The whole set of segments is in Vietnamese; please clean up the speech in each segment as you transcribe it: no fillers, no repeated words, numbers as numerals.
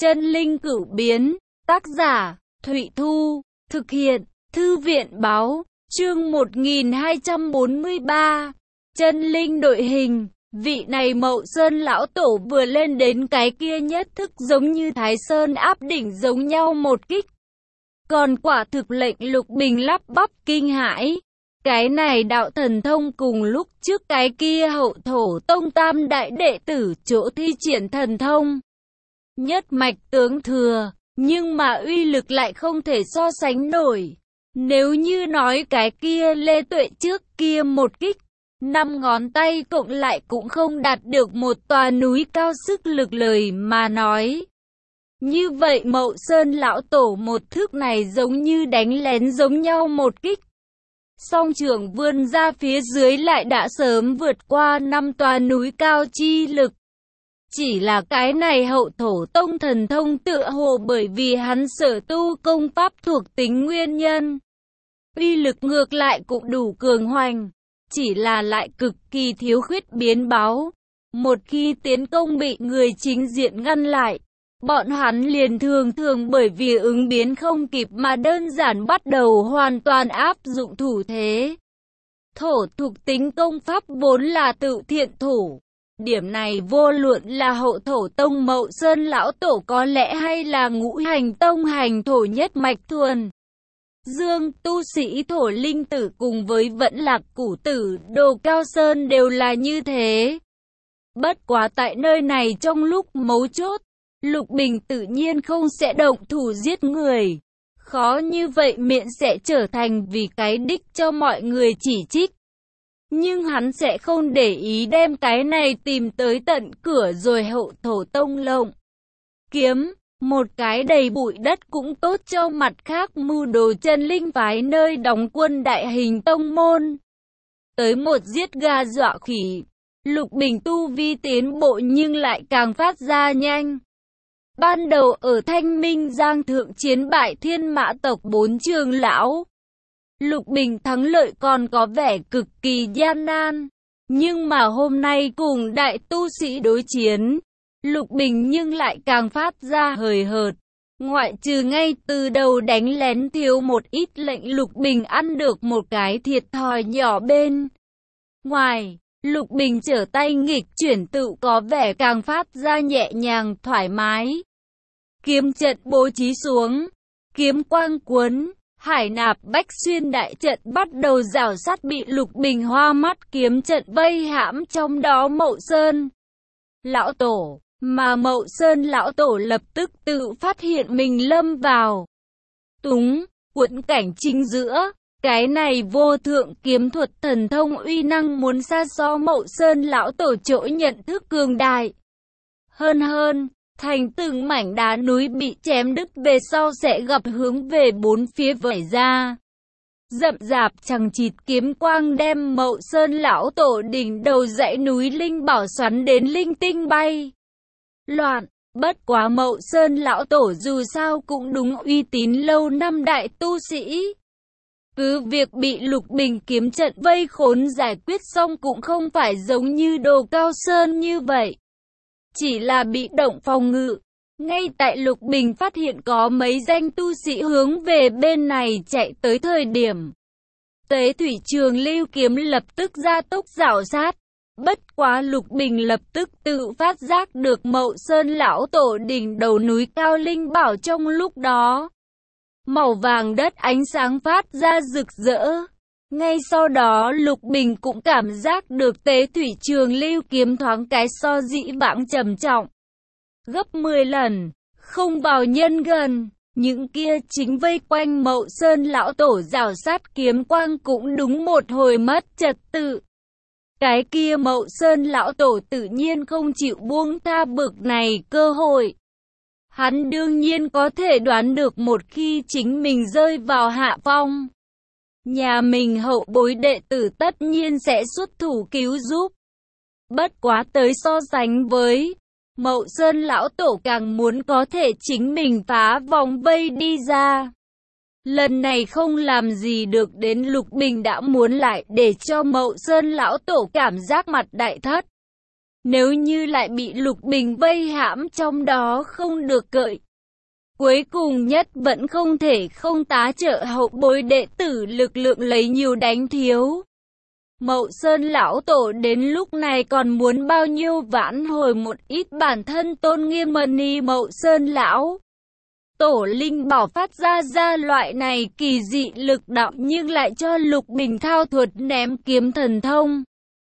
Chân linh cửu biến, tác giả, Thụy Thu, thực hiện, Thư viện báo, chương 1243, chân linh đội hình, vị này Mậu Sơn lão tổ vừa lên đến cái kia nhất thức giống như Thái Sơn áp đỉnh giống nhau một kích. Còn quả thực lệnh Lục Bình lắp bắp kinh hãi. Cái này đạo thần thông cùng lúc trước cái kia Hậu Thổ Tông tam đại đệ tử chỗ thi triển thần thông. Nhất mạch tướng thừa, nhưng mà uy lực lại không thể so sánh nổi. Nếu như nói cái kia Lê Tuệ trước kia một kích, 5 ngón tay cộng lại cũng không đạt được một tòa núi cao sức lực lời mà nói. Như vậy Mậu Sơn lão tổ một thức này giống như đánh lén giống nhau một kích. Song trường vươn ra phía dưới lại đã sớm vượt qua 5 tòa núi cao chi lực. Chỉ là cái này Hậu Thổ Tông thần thông tựa hồ bởi vì hắn sở tu công pháp thuộc tính nguyên nhân. Uy lực ngược lại cũng đủ cường hoành, chỉ là lại cực kỳ thiếu khuyết biến báo. Một khi tiến công bị người chính diện ngăn lại, bọn hắn liền thường bởi vì ứng biến không kịp mà đơn giản bắt đầu hoàn toàn áp dụng thủ thế. Thổ thuộc tính công pháp vốn là tự thiện thổ. Điểm này vô luận là Hậu Thổ Tông Mậu Sơn lão tổ có lẽ hay là Ngũ Hành Tông hành thổ nhất mạch thuần dương tu sĩ thổ linh tử cùng với Vẫn Lạc Củ Tử Đồ Cao Sơn đều là như thế. Bất quá tại nơi này trong lúc mấu chốt, Lục Bình tự nhiên không sẽ động thủ giết người. Khó như vậy miệng sẽ trở thành vì cái đích cho mọi người chỉ trích. Nhưng hắn sẽ không để ý đem cái này tìm tới tận cửa rồi Hậu Thổ Tông lộng kiếm. Một cái đầy bụi đất cũng tốt cho mặt khác mưu đồ chân linh phái nơi đóng quân đại hình tông môn. Tới một giết gà dọa khỉ, Lục Bình tu vi tiến bộ nhưng lại càng phát ra nhanh. Ban đầu ở Thanh Minh Giang thượng chiến bại Thiên Mã tộc 4 trưởng lão, Lục Bình thắng lợi còn có vẻ cực kỳ gian nan. Nhưng mà hôm nay cùng đại tu sĩ đối chiến, Lục Bình nhưng lại càng phát ra hời hợt. Ngoại trừ ngay từ đầu đánh lén thiếu một ít lệnh Lục Bình ăn được một cái thiệt thòi nhỏ bên ngoài, Lục Bình trở tay nghịch chuyển tự có vẻ càng phát ra nhẹ nhàng thoải mái. Kiếm trận bố trí xuống, kiếm quang cuốn, Hải Nạp Bách Xuyên đại trận bắt đầu rào sát bị Lục Bình hoa mắt kiếm trận vây hãm trong đó Mậu Sơn lão tổ. Mà Mậu Sơn lão tổ lập tức tự phát hiện mình lâm vào quẫn cảnh chính giữa. Cái này vô thượng kiếm thuật thần thông uy năng muốn xa so Mậu Sơn lão tổ chỗ nhận thức cường đại. Hơn, thành từng mảnh đá núi bị chém đứt về sau sẽ gặp hướng về bốn phía vẩy ra. Rậm rạp chằng chịt kiếm quang đem Mậu Sơn lão tổ đỉnh đầu dãy núi linh bảo xoắn đến linh tinh bay loạn. Bất quá Mậu Sơn lão tổ dù sao cũng đúng uy tín lâu năm đại tu sĩ. Cứ việc bị Lục Bình kiếm trận vây khốn giải quyết xong cũng không phải giống như Đồ Cao Sơn như vậy. Chỉ là bị động phòng ngự. Ngay tại Lục Bình phát hiện có mấy danh tu sĩ hướng về bên này chạy tới thời điểm, Tế Thủy Trường Lưu kiếm lập tức ra tốc rảo sát. Bất quá Lục Bình lập tức tự phát giác được Mậu Sơn lão tổ đỉnh đầu núi cao linh bảo trong lúc đó. Màu vàng đất ánh sáng phát ra rực rỡ. Ngay sau đó Lục Bình cũng cảm giác được Tế Thủy Trường Lưu kiếm thoáng cái so dĩ vãng trầm trọng gấp 10 lần, không vào nhân gần. Những kia chính vây quanh Mậu Sơn lão tổ rào sát kiếm quang cũng đúng một hồi mất trật tự. Cái kia Mậu Sơn lão tổ tự nhiên không chịu buông tha bực này cơ hội. Hắn đương nhiên có thể đoán được một khi chính mình rơi vào hạ phong, nhà mình hậu bối đệ tử tất nhiên sẽ xuất thủ cứu giúp. Bất quá tới so sánh với, Mậu Sơn lão tổ càng muốn có thể chính mình phá vòng vây đi ra. Lần này không làm gì được đến Lục Bình đã muốn lại để cho Mậu Sơn lão tổ cảm giác mặt đại thất. Nếu như lại bị Lục Bình vây hãm trong đó không được cởi, cuối cùng nhất vẫn không thể không tá trợ hậu bối đệ tử lực lượng lấy nhiều đánh thiếu. Mậu Sơn lão tổ đến lúc này còn muốn bao nhiêu vãn hồi một ít bản thân tôn nghiêm mani Mậu Sơn lão tổ linh bảo phát ra loại này kỳ dị lực đạo, nhưng lại cho Lục Bình thao thuật ném kiếm thần thông,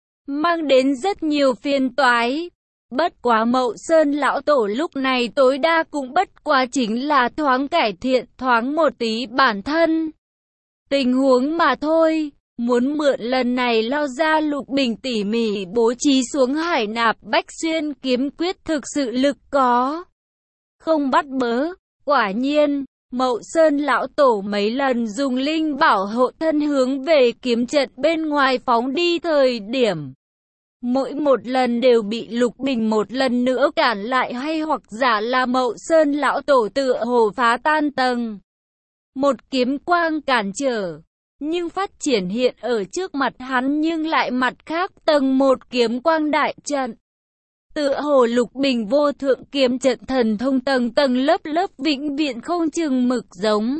mang đến rất nhiều phiền toái. Bất quá Mậu Sơn lão tổ lúc này tối đa cũng bất quá chính là thoáng cải thiện thoáng một tí bản thân tình huống mà thôi. Muốn mượn lần này lao ra, Lục Bình tỉ mỉ bố trí xuống Hải Nạp Bách Xuyên kiếm quyết thực sự lực có không bắt bớ. Quả nhiên, Mậu Sơn lão tổ mấy lần dùng linh bảo hộ thân hướng về kiếm trận bên ngoài phóng đi thời điểm, mỗi một lần đều bị Lục Bình một lần nữa cản lại, hay hoặc giả là Mậu Sơn lão tổ tựa hồ phá tan tầng một kiếm quang cản trở, nhưng phát triển hiện ở trước mặt hắn nhưng lại mặt khác tầng một kiếm quang đại trận. Tựa hồ Lục Bình vô thượng kiếm trận thần thông tầng tầng lớp lớp vĩnh viễn không chừng mực giống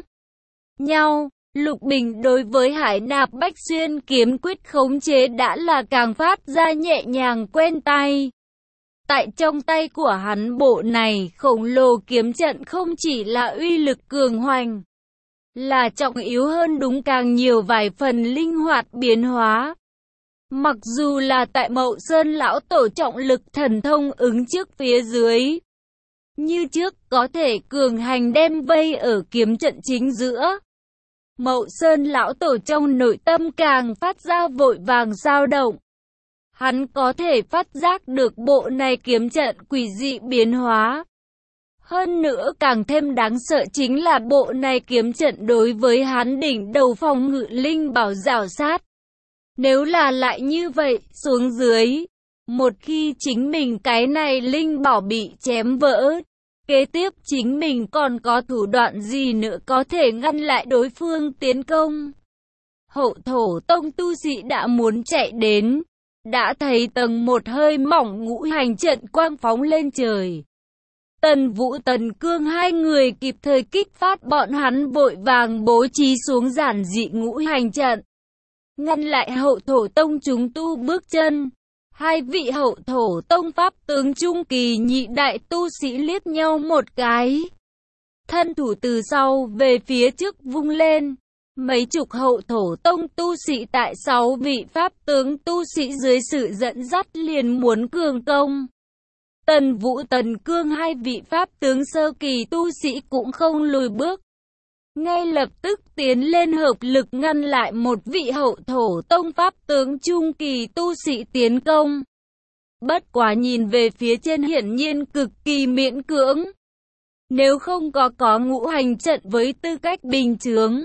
nhau. Lục Bình đối với Hải Nạp Bách Xuyên kiếm quyết khống chế đã là càng phát ra nhẹ nhàng quen tay. Tại trong tay của hắn, bộ này khổng lồ kiếm trận không chỉ là uy lực cường hoành, là trọng yếu hơn đúng càng nhiều vài phần linh hoạt biến hóa. Mặc dù là tại Mậu Sơn lão tổ trọng lực thần thông ứng trước phía dưới, như trước có thể cường hành đem vây ở kiếm trận chính giữa. Mậu Sơn lão tổ trong nội tâm càng phát ra vội vàng dao động. Hắn có thể phát giác được bộ này kiếm trận quỷ dị biến hóa. Hơn nữa càng thêm đáng sợ chính là bộ này kiếm trận đối với hắn đỉnh đầu phòng ngự linh bảo rào sát. Nếu là lại như vậy xuống dưới, một khi chính mình cái này linh bảo bị chém vỡ, kế tiếp chính mình còn có thủ đoạn gì nữa có thể ngăn lại đối phương tiến công. Hậu thổ tông tu sĩ đã muốn chạy đến, đã thấy tầng một hơi mỏng ngũ hành trận quang phóng lên trời. Tần Vũ Tần Cương hai người kịp thời kích phát, bọn hắn vội vàng bố trí xuống giản dị ngũ hành trận, ngăn lại hậu thổ tông chúng tu bước chân. Hai vị hậu thổ tông pháp tướng trung kỳ nhị đại tu sĩ liếc nhau một cái, thân thủ từ sau về phía trước vung lên. Mấy chục hậu thổ tông tu sĩ tại 6 vị pháp tướng tu sĩ dưới sự dẫn dắt liền muốn cường công. Tần Vũ Tần Cương hai vị pháp tướng sơ kỳ tu sĩ cũng không lùi bước, ngay lập tức tiến lên hợp lực ngăn lại một vị hậu thổ tông pháp tướng trung kỳ tu sĩ tiến công. Bất quá nhìn về phía trên hiển nhiên cực kỳ miễn cưỡng. Nếu không có ngũ hành trận với tư cách bình chướng,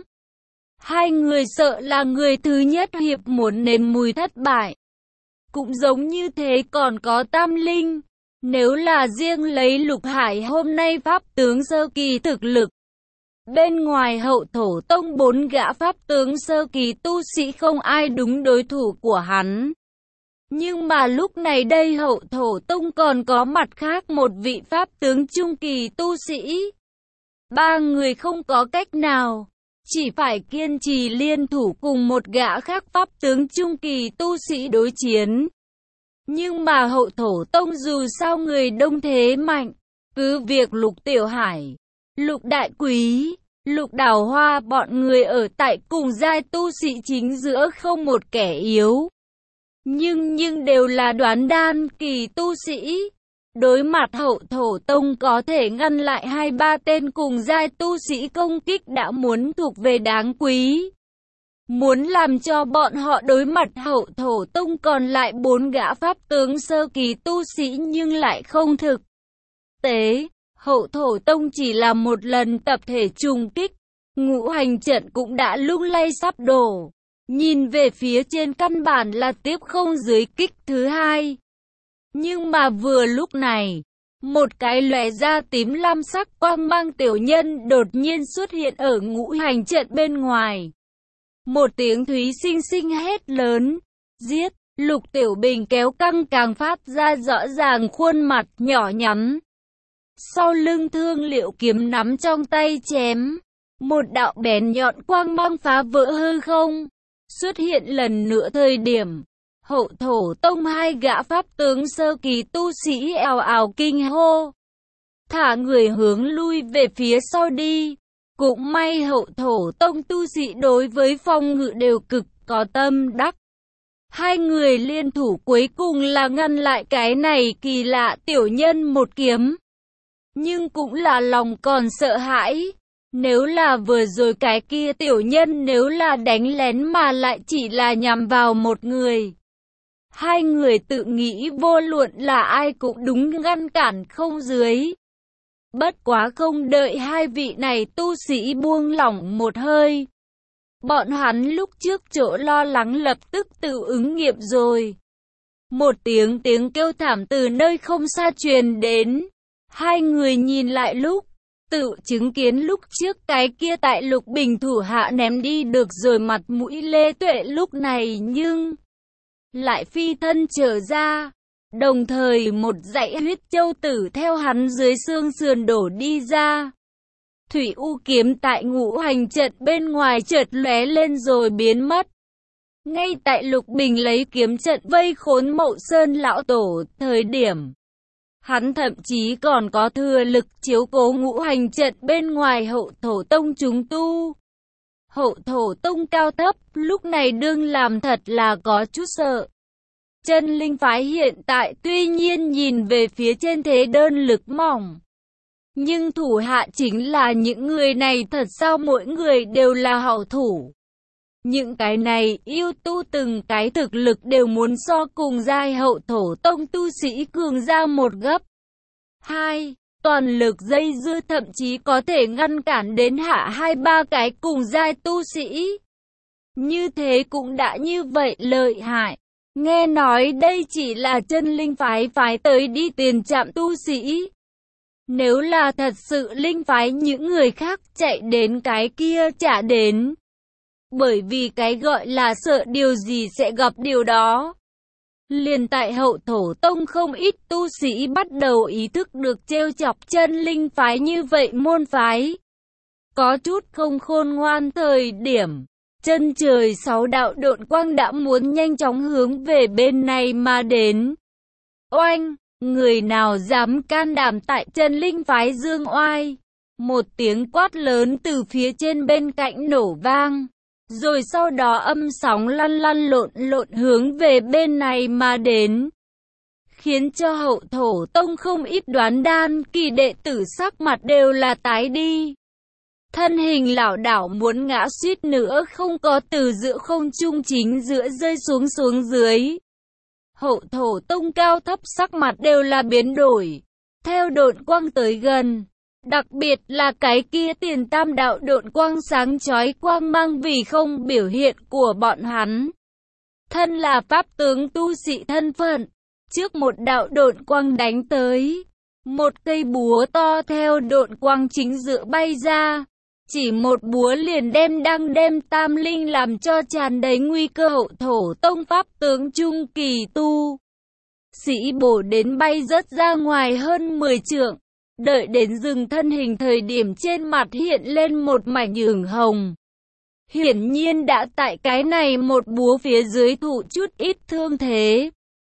hai người sợ là người thứ nhất hiệp muốn nếm mùi thất bại. Cũng giống như thế còn có Tam Linh. Nếu là riêng lấy Lục Hải hôm nay pháp tướng sơ kỳ thực lực, bên ngoài hậu thổ tông 4 gã pháp tướng sơ kỳ tu sĩ không ai đúng đối thủ của hắn. Nhưng mà lúc này đây hậu thổ tông còn có mặt khác một vị pháp tướng trung kỳ tu sĩ. 3 người không có cách nào, chỉ phải kiên trì liên thủ cùng một gã khác pháp tướng trung kỳ tu sĩ đối chiến. Nhưng mà hậu thổ tông dù sao người đông thế mạnh, cứ việc Lục Tiểu Hải, Lục Đại Quý, Lục Đào Hoa bọn người ở tại cùng giai tu sĩ chính giữa không một kẻ yếu. Nhưng đều là đoán đan kỳ tu sĩ. Đối mặt hậu thổ tông có thể ngăn lại 2-3 tên cùng giai tu sĩ công kích đã muốn thuộc về đáng quý. Muốn làm cho bọn họ đối mặt hậu thổ tông còn lại 4 gã pháp tướng sơ kỳ tu sĩ nhưng lại không thực tế. Hậu thổ tông chỉ là một lần tập thể trùng kích, ngũ hành trận cũng đã lung lay sắp đổ. Nhìn về phía trên căn bản là tiếp không dưới kích thứ hai. Nhưng mà vừa lúc này, một cái lóe ra tím lam sắc quang mang tiểu nhân đột nhiên xuất hiện ở ngũ hành trận bên ngoài. Một tiếng thúy xinh xinh hét lớn, giết! Lục Tiểu Bình kéo căng càng phát ra rõ ràng khuôn mặt nhỏ nhắn. Sau lưng Thương Liệu kiếm nắm trong tay chém. Một đạo bén nhọn quang mang phá vỡ hư không. Xuất hiện lần nữa thời điểm. Hậu Thổ Tông hai gã pháp tướng sơ kỳ tu sĩ ào ào kinh hô. Thả người hướng lui về phía sau đi. Cũng may Hậu Thổ Tông tu sĩ đối với phòng ngự đều cực có tâm đắc. Hai người liên thủ cuối cùng là ngăn lại cái này kỳ lạ tiểu nhân một kiếm. Nhưng cũng là lòng còn sợ hãi. Nếu là vừa rồi cái kia tiểu nhân nếu là đánh lén mà lại chỉ là nhằm vào một người. Hai người tự nghĩ vô luận là ai cũng đúng ngăn cản không dưới. Bất quá không đợi hai vị này tu sĩ buông lỏng một hơi. Bọn hắn lúc trước chỗ lo lắng lập tức tự ứng nghiệm rồi. Một tiếng kêu thảm từ nơi không xa truyền đến. Hai người nhìn lại lúc, tự chứng kiến lúc trước cái kia tại Lục Bình thủ hạ ném đi được rồi mặt mũi Lê Tuệ lúc này nhưng lại phi thân trở ra. Đồng thời một dãy huyết châu tử theo hắn dưới xương sườn đổ đi ra. Thủy U kiếm tại ngũ hành trận bên ngoài chợt lóe lên rồi biến mất. Ngay tại Lục Bình lấy kiếm trận vây khốn Mậu Sơn lão tổ thời điểm. Hắn thậm chí còn có thừa lực chiếu cố ngũ hành trận bên ngoài Hậu Thổ Tông chúng tu. Hậu Thổ Tông cao thấp lúc này đương làm thật là có chút sợ. Chân linh phái hiện tại tuy nhiên nhìn về phía trên thế đơn lực mỏng. Nhưng thủ hạ chính là những người này thật sao mỗi người đều là hảo thủ. Những cái này yêu tu từng cái thực lực đều muốn so cùng giai Hậu Thổ Tông tu sĩ cường ra một gấp. 2. Toàn lực dây dưa thậm chí có thể ngăn cản đến hạ 2-3 cái cùng giai tu sĩ. Như thế cũng đã như vậy lợi hại. Nghe nói đây chỉ là chân linh phái phái tới đi tiền trạm tu sĩ. Nếu là thật sự linh phái những người khác chạy đến cái kia chả đến. Bởi vì cái gọi là sợ điều gì sẽ gặp điều đó. Liền tại Hậu Thổ Tông không ít tu sĩ bắt đầu ý thức được trêu chọc chân linh phái như vậy môn phái. Có chút không khôn ngoan thời điểm. Chân trời 6 đạo độn quang đã muốn nhanh chóng hướng về bên này mà đến. Oanh! Người nào dám can đảm tại chân linh phái dương oai? Một tiếng quát lớn từ phía trên bên cạnh nổ vang. Rồi sau đó âm sóng lăn lộn hướng về bên này mà đến. Khiến cho Hậu Thổ Tông không ít đoán đan kỳ đệ tử sắc mặt đều là tái đi. Thân hình lảo đảo muốn ngã suýt nữa không có từ giữa không trung chính giữa rơi xuống dưới. Hậu Thổ Tông cao thấp sắc mặt đều là biến đổi. Theo độn quang tới gần. Đặc biệt là cái kia tiền tam đạo độn quang sáng chói quang mang vì không biểu hiện của bọn hắn. Thân là pháp tướng tu sĩ thân phận. Trước một đạo độn quang đánh tới. Một cây búa to theo độn quang chính giữa bay ra. Chỉ một búa liền đem tam linh làm cho tràn đầy nguy cơ Hậu Thổ Tông pháp tướng trung kỳ tu sĩ bổ đến bay rớt ra ngoài hơn 10 trượng. Đợi đến dừng thân hình thời điểm trên mặt hiện lên một mảnh ửng hồng. Hiển nhiên đã tại cái này một búa phía dưới thụ chút ít thương thế.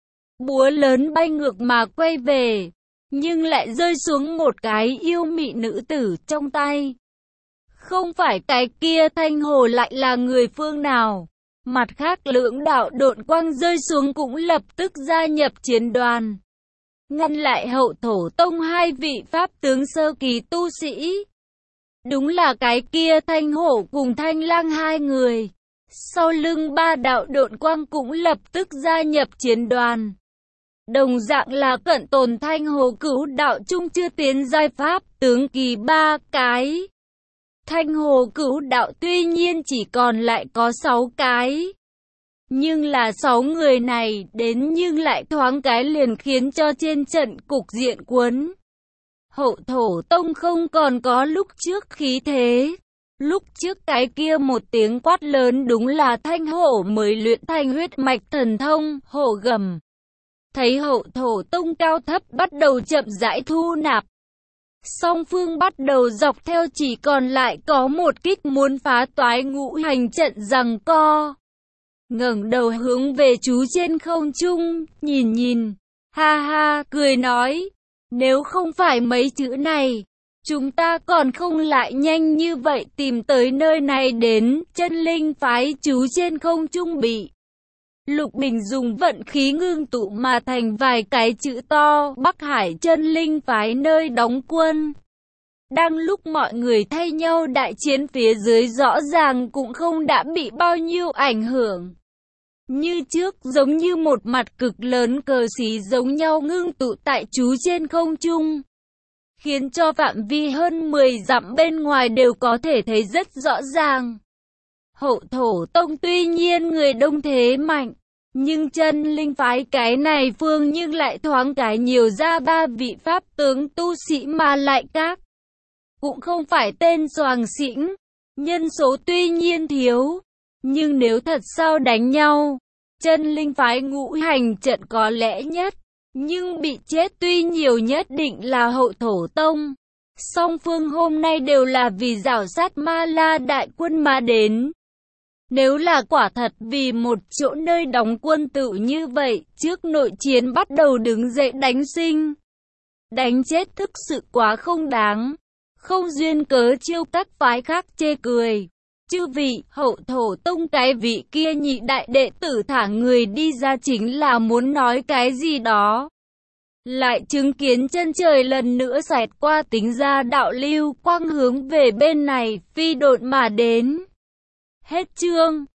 Búa lớn bay ngược mà quay về, nhưng lại rơi xuống một cái yêu mị nữ tử trong tay. Không phải cái kia Thanh Hồ lại là người phương nào. Mặt khác lưỡng đạo độn quang rơi xuống cũng lập tức gia nhập chiến đoàn. Ngăn lại Hậu Thổ Tông hai vị pháp tướng sơ kỳ tu sĩ. Đúng là cái kia Thanh Hổ cùng Thanh Lang hai người. Sau lưng ba đạo độn quang cũng lập tức gia nhập chiến đoàn. Đồng dạng là cận tồn Thanh Hồ Cửu đạo trung chưa tiến giai pháp tướng kỳ 3 cái. Thanh Hồ Cửu đạo tuy nhiên chỉ còn lại có 6 cái. Nhưng là 6 người này đến nhưng lại thoáng cái liền khiến cho trên trận cục diện cuốn. Hậu Thổ Tông không còn có lúc trước khí thế. Lúc trước cái kia một tiếng quát lớn đúng là Thanh Hổ mới luyện thành huyết mạch thần thông, hổ gầm. Thấy Hậu Thổ Tông cao thấp bắt đầu chậm rãi thu nạp. Song phương bắt đầu dọc theo, chỉ còn lại có một kích muốn phá toái ngũ hành trận giằng co. Ngẩng đầu hướng về chú trên không trung, nhìn, ha ha, cười nói, nếu không phải mấy chữ này, chúng ta còn không lại nhanh như vậy tìm tới nơi này đến. Chân linh phái chú trên không trung bị Lục Bình dùng vận khí ngưng tụ mà thành vài cái chữ to, Bắc Hải chân linh phái nơi đóng quân. Đang lúc mọi người thay nhau đại chiến phía dưới rõ ràng cũng không đã bị bao nhiêu ảnh hưởng. Như trước, giống như một mặt cực lớn cờ xí giống nhau ngưng tụ tại chú trên không trung, khiến cho phạm vi hơn 10 dặm bên ngoài đều có thể thấy rất rõ ràng. Hậu Thổ Tông tuy nhiên người đông thế mạnh, nhưng chân linh phái cái này phương nhưng lại thoáng cái nhiều ra 3 vị pháp tướng tu sĩ mà lại các cũng không phải tên soàng xĩnh, nhân số tuy nhiên thiếu, nhưng nếu thật sao đánh nhau, chân linh phái ngũ hành trận có lẽ nhất, nhưng bị chết tuy nhiều nhất định là Hậu Thổ Tông. Song phương hôm nay đều là vì rảo sát Ma La đại quân mà đến. Nếu là quả thật vì một chỗ nơi đóng quân tự như vậy, trước nội chiến bắt đầu đứng dậy đánh sinh, đánh chết thực sự quá không đáng. Không duyên cớ chiêu các phái khác chê cười. Chư vị, Hậu Thổ Tông cái vị kia nhị đại đệ tử thả người đi ra chính là muốn nói cái gì đó. Lại chứng kiến chân trời lần nữa xẹt qua, tính ra đạo lưu quang hướng về bên này, phi độn mà đến. Hết chương.